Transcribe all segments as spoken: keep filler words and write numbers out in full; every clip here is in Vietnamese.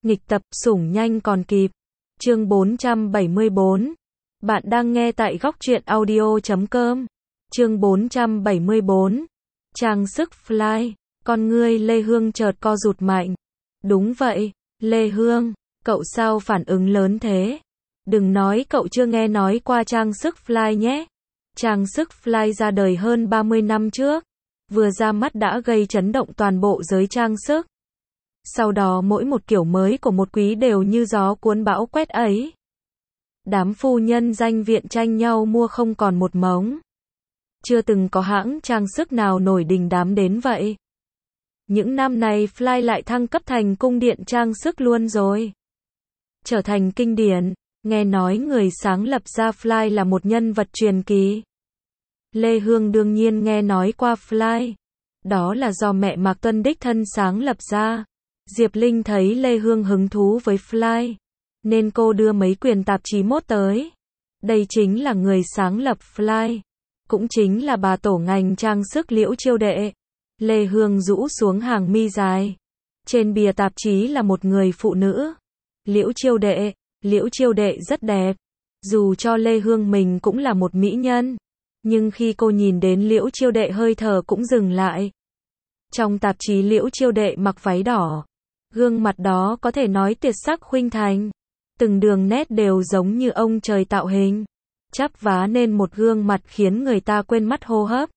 Nghịch tập, sủng nhanh còn kịp. Chương bốn trăm bảy mươi bốn. Bạn đang nghe tại góc truyện audio chấm com. Chương bốn trăm bảy mươi bốn. Trang sức fly. Con ngươi Lê Hương chợt co rụt mạnh. Đúng vậy, Lê Hương, cậu sao phản ứng lớn thế? Đừng nói cậu chưa nghe nói qua trang sức fly nhé. Trang sức fly ra đời hơn ba mươi năm trước. Vừa ra mắt đã gây chấn động toàn bộ giới trang sức. Sau đó mỗi một kiểu mới của một quý đều như gió cuốn bão quét ấy. Đám phu nhân danh viện tranh nhau mua không còn một mống. Chưa từng có hãng trang sức nào nổi đình đám đến vậy. Những năm này Fly lại thăng cấp thành cung điện trang sức luôn rồi. Trở thành kinh điển, nghe nói người sáng lập ra Fly là một nhân vật truyền kỳ. Lê Hương đương nhiên nghe nói qua Fly. Đó là do mẹ Mạc Tuân đích thân sáng lập ra. Diệp Linh thấy Lê Hương hứng thú với Fly, nên cô đưa mấy quyển tạp chí mốt tới. Đây chính là người sáng lập Fly, cũng chính là bà tổ ngành trang sức Liễu Chiêu Đệ. Lê Hương rũ xuống hàng mi dài. Trên bìa tạp chí là một người phụ nữ. Liễu Chiêu Đệ, Liễu Chiêu Đệ rất đẹp. Dù cho Lê Hương mình cũng là một mỹ nhân, nhưng khi cô nhìn đến Liễu Chiêu Đệ hơi thở cũng dừng lại. Trong tạp chí Liễu Chiêu Đệ mặc váy đỏ. Gương mặt đó có thể nói tuyệt sắc khuynh thành. Từng đường nét đều giống như ông trời tạo hình. Chắp vá nên một gương mặt khiến người ta quên mất hô hấp.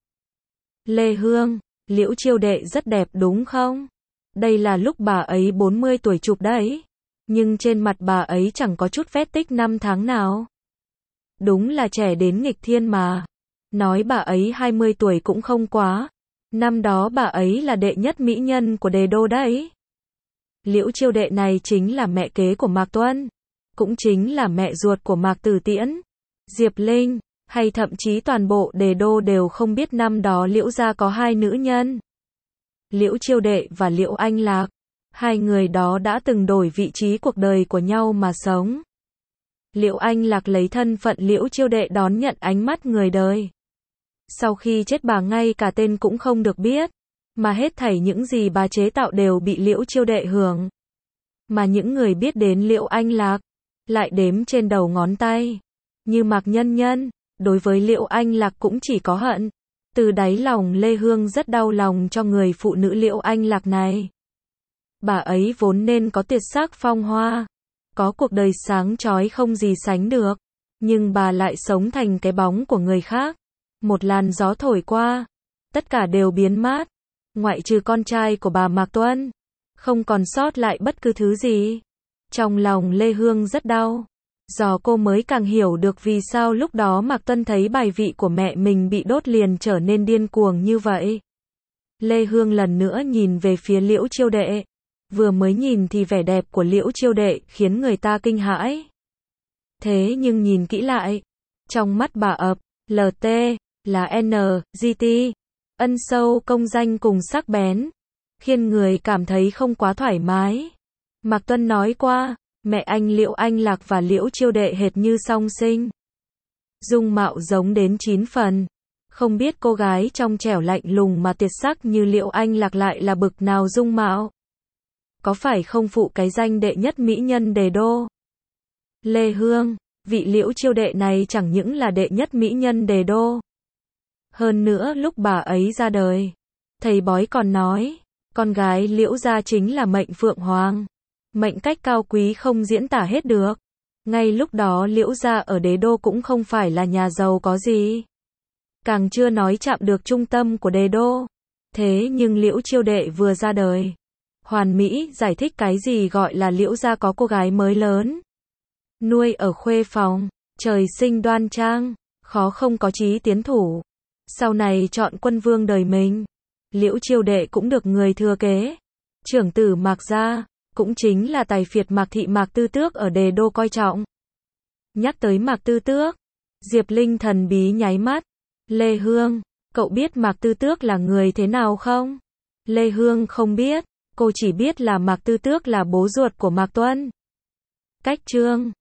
Lê Hương, Liễu Chiêu Đệ rất đẹp đúng không? Đây là lúc bà ấy bốn mươi tuổi chụp đấy. Nhưng trên mặt bà ấy chẳng có chút vết tích năm tháng nào. Đúng là trẻ đến nghịch thiên mà. Nói bà ấy hai mươi tuổi cũng không quá. Năm đó bà ấy là đệ nhất mỹ nhân của Đề Đô đấy. Liễu Chiêu Đệ này chính là mẹ kế của Mạc Tuân, cũng chính là mẹ ruột của Mạc Tử Tiễn, Diệp Linh, hay thậm chí toàn bộ Đề Đô đều không biết năm đó Liễu gia có hai nữ nhân. Liễu Chiêu Đệ và Liễu Anh Lạc, hai người đó đã từng đổi vị trí cuộc đời của nhau mà sống. Liễu Anh Lạc lấy thân phận Liễu Chiêu Đệ đón nhận ánh mắt người đời. Sau khi chết bà ngay cả tên cũng không được biết. Mà hết thảy những gì bà chế tạo đều bị Liễu Chiêu Đệ hưởng. Mà những người biết đến Liễu Anh Lạc lại đếm trên đầu ngón tay. Như Mạc Nhân Nhân, đối với Liễu Anh Lạc cũng chỉ có hận. Từ đáy lòng Lê Hương rất đau lòng cho người phụ nữ Liễu Anh Lạc này. Bà ấy vốn nên có tuyệt sắc phong hoa, có cuộc đời sáng chói không gì sánh được. Nhưng bà lại sống thành cái bóng của người khác. Một làn gió thổi qua, tất cả đều biến mất. Ngoại trừ con trai của bà Mạc Tuân, không còn sót lại bất cứ thứ gì. Trong lòng Lê Hương rất đau. Do cô mới càng hiểu được vì sao lúc đó Mạc Tuân thấy bài vị của mẹ mình bị đốt liền trở nên điên cuồng như vậy. Lê Hương lần nữa nhìn về phía Liễu Chiêu Đệ. Vừa mới nhìn thì vẻ đẹp của Liễu Chiêu Đệ khiến người ta kinh hãi. Thế nhưng nhìn kỹ lại, trong mắt bà ập, lờ tê, là en giê tê. Ân sâu công danh cùng sắc bén, khiến người cảm thấy không quá thoải mái. Mạc Tuân nói qua, mẹ anh Liễu Anh Lạc và Liễu Chiêu Đệ hệt như song sinh. Dung mạo giống đến chín phần. Không biết cô gái trong trẻo lạnh lùng mà tuyệt sắc như Liễu Anh Lạc lại là bực nào dung mạo. Có phải không phụ cái danh đệ nhất mỹ nhân Đề Đô? Lê Hương, vị Liễu Chiêu Đệ này chẳng những là đệ nhất mỹ nhân Đề Đô. Hơn nữa lúc bà ấy ra đời, thầy bói còn nói, con gái Liễu gia chính là mệnh phượng hoàng. Mệnh cách cao quý không diễn tả hết được. Ngay lúc đó Liễu gia ở Đế Đô cũng không phải là nhà giàu có gì. Càng chưa nói chạm được trung tâm của Đế Đô. Thế nhưng Liễu Chiêu Đệ vừa ra đời, hoàn mỹ giải thích cái gì gọi là Liễu gia có cô gái mới lớn. Nuôi ở khuê phòng, trời sinh đoan trang, khó không có chí tiến thủ. Sau này chọn quân vương đời mình, Liễu Chiêu Đệ cũng được người thừa kế. Trưởng tử Mạc gia, cũng chính là tài phiệt Mạc thị Mạc Tư Tước ở Đề Đô coi trọng. Nhắc tới Mạc Tư Tước, Diệp Linh thần bí nháy mắt. Lê Hương, cậu biết Mạc Tư Tước là người thế nào không? Lê Hương không biết, cô chỉ biết là Mạc Tư Tước là bố ruột của Mạc Tuân. Cách chương